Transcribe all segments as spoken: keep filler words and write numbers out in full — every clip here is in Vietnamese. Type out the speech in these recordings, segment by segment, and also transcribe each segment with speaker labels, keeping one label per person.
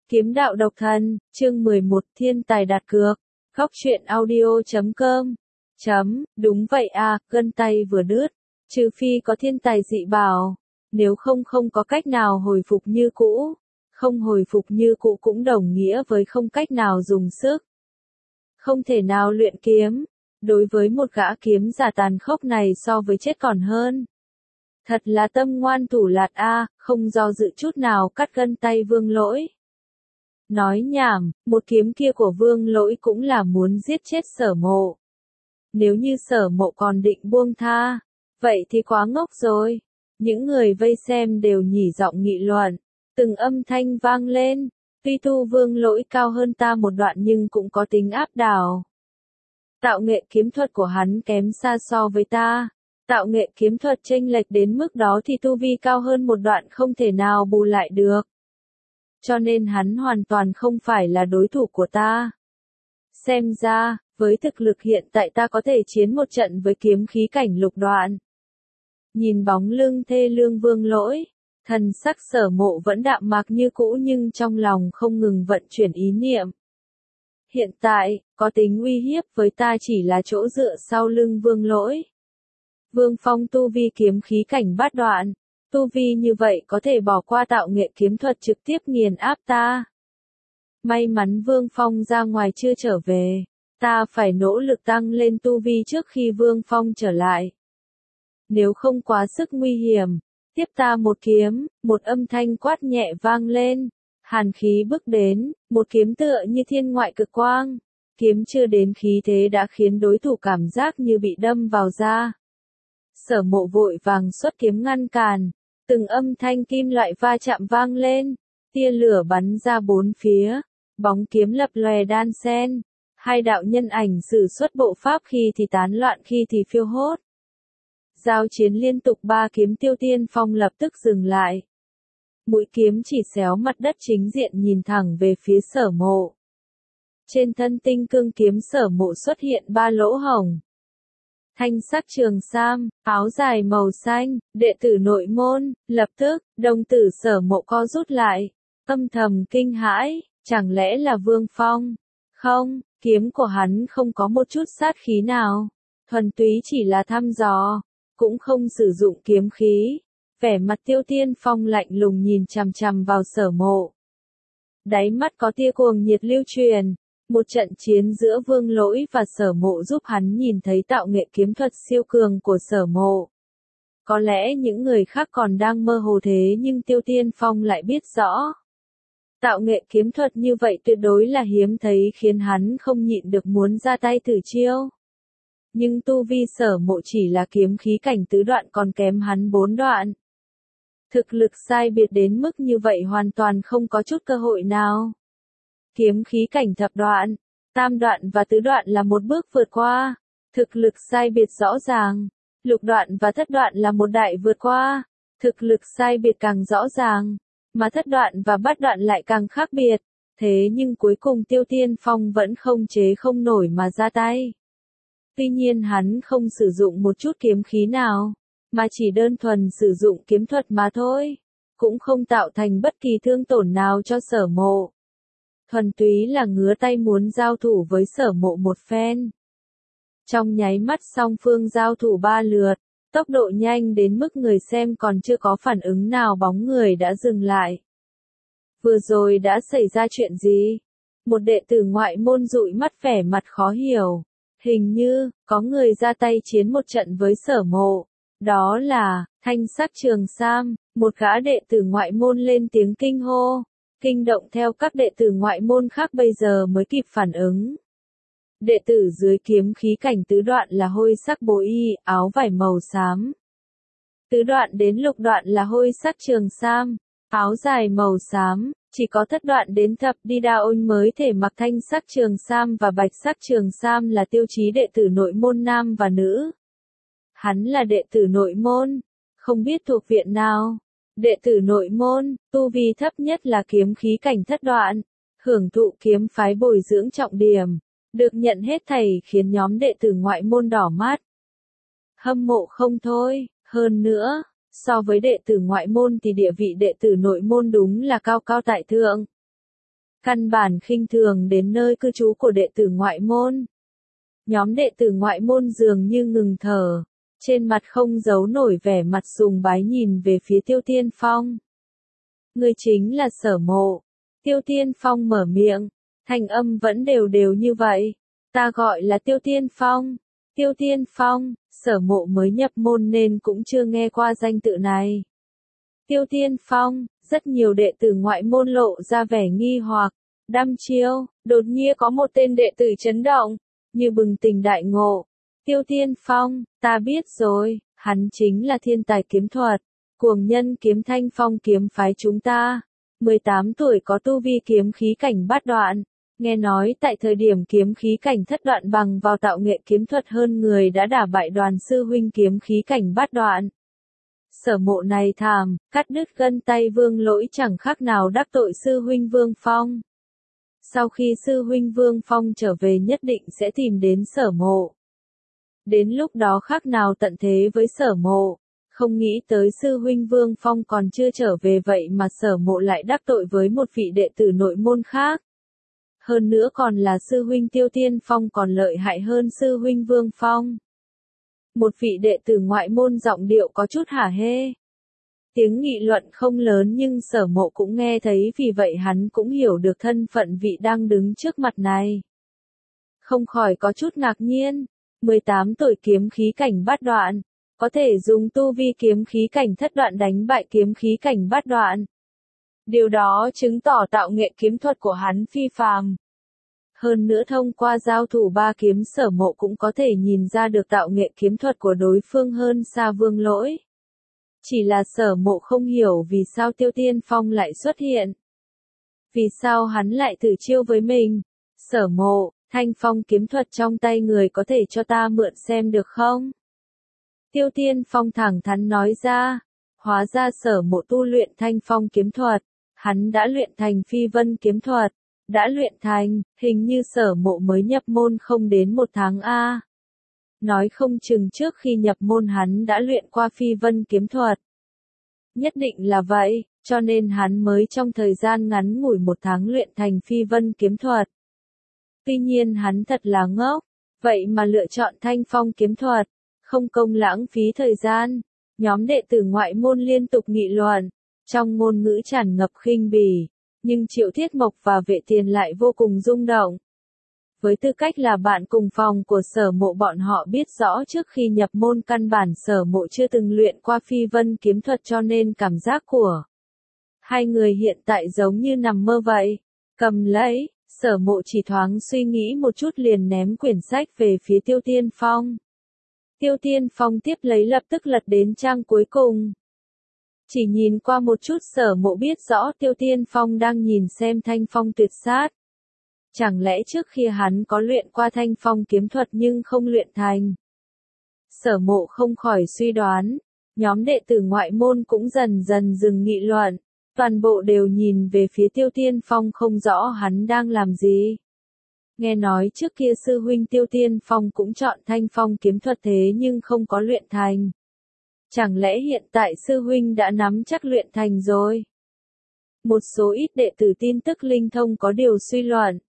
Speaker 1: Kiếm đạo độc thần, chương mười một thiên tài đặt cược. Góc truyện audio chấm com. Chấm, đúng vậy à, gân tay vừa đứt. Trừ phi có thiên tài dị bảo. Nếu không không có cách nào hồi phục như cũ. Không hồi phục như cũ cũng đồng nghĩa với không cách nào dùng sức. Không thể nào luyện kiếm. Đối với một gã kiếm giả tàn khốc này so với chết còn hơn. Thật là tâm ngoan thủ lạt a, không do dự chút nào cắt gân tay Vương Lỗi. Nói nhảm, một kiếm kia của Vương Lỗi cũng là muốn giết chết Sở Mộ. Nếu như Sở Mộ còn định buông tha, vậy thì quá ngốc rồi. Những người vây xem đều nhỉ giọng nghị luận, từng âm thanh vang lên. Tuy tu Vương Lỗi cao hơn ta một đoạn nhưng cũng có tính áp đảo. Tạo nghệ kiếm thuật của hắn kém xa so với ta. Tạo nghệ kiếm thuật chênh lệch đến mức đó thì tu vi cao hơn một đoạn không thể nào bù lại được. Cho nên hắn hoàn toàn không phải là đối thủ của ta. Xem ra, với thực lực hiện tại ta có thể chiến một trận với kiếm khí cảnh lục đoạn. Nhìn bóng lưng thê lương Vương Lỗi, thần sắc Sở Mộ vẫn đạm mạc như cũ nhưng trong lòng không ngừng vận chuyển ý niệm. Hiện tại, có tính uy hiếp với ta chỉ là chỗ dựa sau lưng Vương Lỗi. Vương Phong tu vi kiếm khí cảnh bát đoạn. Tu vi như vậy có thể bỏ qua tạo nghệ kiếm thuật trực tiếp nghiền áp ta. May mắn Vương Phong ra ngoài chưa trở về. Ta phải nỗ lực tăng lên tu vi trước khi Vương Phong trở lại. Nếu không quá sức nguy hiểm, tiếp ta một kiếm, một âm thanh quát nhẹ vang lên. Hàn khí bước đến, một kiếm tựa như thiên ngoại cực quang. Kiếm chưa đến khí thế đã khiến đối thủ cảm giác như bị đâm vào da. Sở Mộ vội vàng xuất kiếm ngăn cản. Từng âm thanh kim loại va chạm vang lên, tia lửa bắn ra bốn phía, bóng kiếm lập lòe đan xen, hai đạo nhân ảnh sử xuất bộ pháp khi thì tán loạn khi thì phiêu hốt. Giao chiến liên tục ba kiếm Tiêu Tiên Phong lập tức dừng lại. Mũi kiếm chỉ xéo mặt đất chính diện nhìn thẳng về phía Sở Mộ. Trên thân tinh cương kiếm Sở Mộ xuất hiện ba lỗ hổng. Thanh sắc trường sam, áo dài màu xanh, đệ tử nội môn, lập tức, đồng tử Sở Mộ co rút lại, âm thầm kinh hãi, chẳng lẽ là Vương Phong? Không, kiếm của hắn không có một chút sát khí nào, thuần túy chỉ là thăm dò, cũng không sử dụng kiếm khí. Vẻ mặt Tiêu Tiên Phong lạnh lùng nhìn chằm chằm vào Sở Mộ. Đáy mắt có tia cuồng nhiệt lưu truyền. Một trận chiến giữa Vương Lỗi và Sở Mộ giúp hắn nhìn thấy tạo nghệ kiếm thuật siêu cường của Sở Mộ. Có lẽ những người khác còn đang mơ hồ thế nhưng Tiêu Tiên Phong lại biết rõ. Tạo nghệ kiếm thuật như vậy tuyệt đối là hiếm thấy khiến hắn không nhịn được muốn ra tay thử chiêu. Nhưng tu vi Sở Mộ chỉ là kiếm khí cảnh tứ đoạn còn kém hắn bốn đoạn. Thực lực sai biệt đến mức như vậy hoàn toàn không có chút cơ hội nào. Kiếm khí cảnh thập đoạn, tam đoạn và tứ đoạn là một bước vượt qua, thực lực sai biệt rõ ràng. Lục đoạn và thất đoạn là một đại vượt qua, thực lực sai biệt càng rõ ràng, mà thất đoạn và bát đoạn lại càng khác biệt. Thế nhưng cuối cùng Tiêu Tiên Phong vẫn không chế không nổi mà ra tay. Tuy nhiên hắn không sử dụng một chút kiếm khí nào, mà chỉ đơn thuần sử dụng kiếm thuật mà thôi, cũng không tạo thành bất kỳ thương tổn nào cho Sở Mộ. Thuần túy là ngứa tay muốn giao thủ với Sở Mộ một phen. Trong nháy mắt song phương giao thủ ba lượt, tốc độ nhanh đến mức người xem còn chưa có phản ứng nào bóng người đã dừng lại. Vừa rồi đã xảy ra chuyện gì? Một đệ tử ngoại môn dụi mắt vẻ mặt khó hiểu. Hình như, có người ra tay chiến một trận với Sở Mộ. Đó là, thanh sắc trường sam, một gã đệ tử ngoại môn lên tiếng kinh hô. Kinh động theo các đệ tử ngoại môn khác bây giờ mới kịp phản ứng. Đệ tử dưới kiếm khí cảnh tứ đoạn là hôi sắc bố y, áo vải màu xám. Tứ đoạn đến lục đoạn là hôi sắc trường sam, áo dài màu xám, chỉ có thất đoạn đến thập đi đa ôn mới thể mặc thanh sắc trường sam và bạch sắc trường sam là tiêu chí đệ tử nội môn nam và nữ. Hắn là đệ tử nội môn, không biết thuộc viện nào. Đệ tử nội môn, tu vi thấp nhất là kiếm khí cảnh thất đoạn, hưởng thụ kiếm phái bồi dưỡng trọng điểm, được nhận hết thảy khiến nhóm đệ tử ngoại môn đỏ mắt. Hâm mộ không thôi, hơn nữa, so với đệ tử ngoại môn thì địa vị đệ tử nội môn đúng là cao cao tại thượng. căn bản khinh thường đến nơi cư trú của đệ tử ngoại môn. Nhóm đệ tử ngoại môn dường như ngừng thở, trên mặt không giấu nổi vẻ mặt sùng bái nhìn về phía Tiêu Tiên Phong. Ngươi chính là Sở Mộ. Tiêu Tiên Phong mở miệng, thanh âm vẫn đều đều như vậy. Ta gọi là Tiêu Tiên Phong. Tiêu Tiên Phong, Sở Mộ mới nhập môn nên cũng chưa nghe qua danh tự này. Tiêu Tiên Phong, rất nhiều đệ tử ngoại môn lộ ra vẻ nghi hoặc, đăm chiêu, đột nhiên có một tên đệ tử chấn động, như bừng tỉnh đại ngộ. Tiêu Tiên Phong, ta biết rồi, hắn chính là thiên tài kiếm thuật, cuồng nhân kiếm Thanh Phong kiếm phái chúng ta. mười tám tuổi có tu vi kiếm khí cảnh bát đoạn, nghe nói tại thời điểm kiếm khí cảnh thất đoạn bằng vào tạo nghệ kiếm thuật hơn người đã đả bại đoàn sư huynh kiếm khí cảnh bát đoạn. Sở Mộ này thảm, cắt đứt gân tay Vương Lỗi chẳng khác nào đắc tội sư huynh Vương Phong. Sau khi sư huynh Vương Phong trở về nhất định sẽ tìm đến Sở Mộ. Đến lúc đó khác nào tận thế với Sở Mộ, không nghĩ tới sư huynh Vương Phong còn chưa trở về vậy mà Sở Mộ lại đắc tội với một vị đệ tử nội môn khác. Hơn nữa còn là sư huynh Tiêu Tiên Phong còn lợi hại hơn sư huynh Vương Phong. Một vị đệ tử ngoại môn giọng điệu có chút hả hê. Tiếng nghị luận không lớn nhưng Sở Mộ cũng nghe thấy vì vậy hắn cũng hiểu được thân phận vị đang đứng trước mặt này. Không khỏi có chút ngạc nhiên, mười tám tuổi kiếm khí cảnh bát đoạn, có thể dùng tu vi kiếm khí cảnh thất đoạn đánh bại kiếm khí cảnh bát đoạn. Điều đó chứng tỏ tạo nghệ kiếm thuật của hắn phi phàm. Hơn nữa thông qua giao thủ ba kiếm Sở Mộ cũng có thể nhìn ra được tạo nghệ kiếm thuật của đối phương hơn xa Vương Lỗi. Chỉ là Sở Mộ không hiểu vì sao Tiêu Tiên Phong lại xuất hiện. Vì sao hắn lại thử chiêu với mình? Sở Mộ, Thanh Phong kiếm thuật trong tay người có thể cho ta mượn xem được không? Tiêu Tiên Phong thẳng thắn nói ra. Hóa ra Sở Mộ tu luyện Thanh Phong kiếm thuật. Hắn đã luyện thành Phi Vân kiếm thuật. Đã luyện thành, hình như Sở Mộ mới nhập môn không đến một tháng a. Nói không chừng trước khi nhập môn hắn đã luyện qua Phi Vân kiếm thuật. Nhất định là vậy, cho nên hắn mới trong thời gian ngắn ngủi một tháng luyện thành Phi Vân kiếm thuật. Tuy nhiên hắn thật là ngốc, vậy mà lựa chọn Thanh Phong kiếm thuật, không công lãng phí thời gian. Nhóm đệ tử ngoại môn liên tục nghị luận, trong ngôn ngữ tràn ngập khinh bỉ, nhưng Triệu Thiết Mộc và Vệ Tiền lại vô cùng rung động. Với tư cách là bạn cùng phòng của Sở Mộ bọn họ biết rõ trước khi nhập môn căn bản Sở Mộ chưa từng luyện qua Phi Vân kiếm thuật cho nên cảm giác của hai người hiện tại giống như nằm mơ vậy. Cầm lấy, Sở Mộ chỉ thoáng suy nghĩ một chút liền ném quyển sách về phía Tiêu Tiên Phong. Tiêu Tiên Phong tiếp lấy lập tức lật đến trang cuối cùng. Chỉ nhìn qua một chút Sở Mộ biết rõ Tiêu Tiên Phong đang nhìn xem Thanh Phong tuyệt sát. Chẳng lẽ trước khi hắn có luyện qua Thanh Phong kiếm thuật nhưng không luyện thành? Sở Mộ không khỏi suy đoán, nhóm đệ tử ngoại môn cũng dần dần dừng nghị luận, toàn bộ đều nhìn về phía Tiêu Tiên Phong không rõ hắn đang làm gì. Nghe nói trước kia sư huynh Tiêu Tiên Phong cũng chọn Thanh Phong kiếm thuật thế nhưng không có luyện thành. Chẳng lẽ hiện tại sư huynh đã nắm chắc luyện thành rồi? Một số ít đệ tử tin tức linh thông có điều suy luận.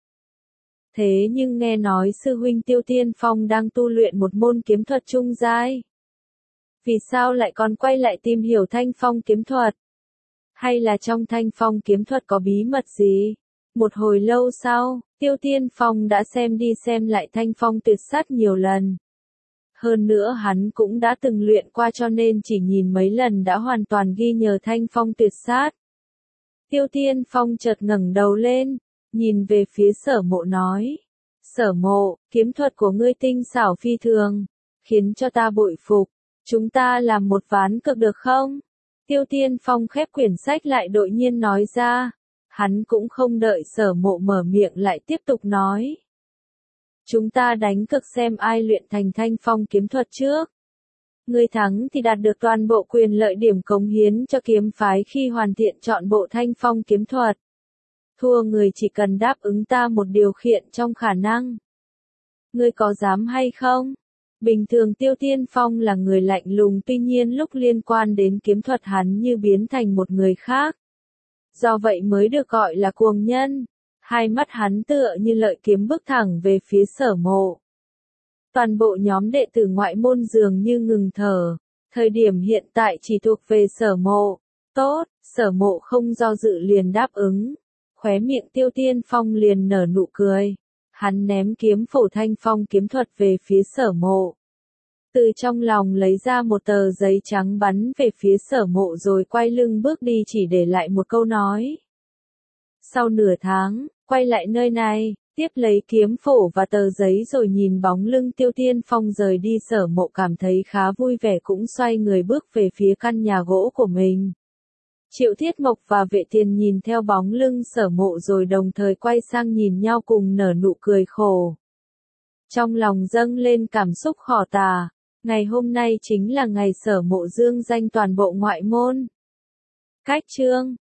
Speaker 1: Thế nhưng nghe nói sư huynh Tiêu Tiên Phong đang tu luyện một môn kiếm thuật trung giai. Vì sao lại còn quay lại tìm hiểu Thanh Phong kiếm thuật? Hay là trong Thanh Phong kiếm thuật có bí mật gì? Một hồi lâu sau, Tiêu Tiên Phong đã xem đi xem lại Thanh Phong tuyệt sát nhiều lần. Hơn nữa hắn cũng đã từng luyện qua cho nên chỉ nhìn mấy lần đã hoàn toàn ghi nhớ Thanh Phong tuyệt sát. Tiêu Tiên Phong chợt ngẩng đầu lên, nhìn về phía Sở Mộ nói. Sở Mộ, kiếm thuật của ngươi tinh xảo phi thường, khiến cho ta bội phục. Chúng ta làm một ván cược được không? Tiêu Tiên Phong khép quyển sách lại đột nhiên nói ra. Hắn cũng không đợi Sở Mộ mở miệng lại tiếp tục nói. Chúng ta đánh cược xem ai luyện thành Thanh Phong kiếm thuật trước. Người thắng thì đạt được toàn bộ quyền lợi điểm cống hiến cho kiếm phái khi hoàn thiện chọn bộ Thanh Phong kiếm thuật. Thua người chỉ cần đáp ứng ta một điều kiện trong khả năng. Ngươi có dám hay không? Bình thường Tiêu Tiên Phong là người lạnh lùng tuy nhiên lúc liên quan đến kiếm thuật hắn như biến thành một người khác. Do vậy mới được gọi là cuồng nhân. Hai mắt hắn tựa như lợi kiếm bước thẳng về phía Sở Mộ. Toàn bộ nhóm đệ tử ngoại môn dường như ngừng thở. Thời điểm hiện tại chỉ thuộc về Sở Mộ. Tốt, Sở Mộ không do dự liền đáp ứng. Khóe miệng Tiêu Tiên Phong liền nở nụ cười. Hắn ném kiếm phổ thanh phong kiếm thuật về phía Sở Mộ. Từ trong lòng lấy ra một tờ giấy trắng bắn về phía Sở Mộ rồi quay lưng bước đi chỉ để lại một câu nói. Sau nửa tháng, quay lại nơi này, tiếp lấy kiếm phổ và tờ giấy rồi nhìn bóng lưng Tiêu Tiên Phong rời đi. Sở Mộ cảm thấy khá vui vẻ cũng xoay người bước về phía căn nhà gỗ của mình. Triệu Thiết Mộc và Vệ Tiền nhìn theo bóng lưng Sở Mộ rồi đồng thời quay sang nhìn nhau cùng nở nụ cười khổ. Trong lòng dâng lên cảm xúc khó tả, ngày hôm nay chính là ngày Sở Mộ dương danh toàn bộ ngoại môn. Cách chương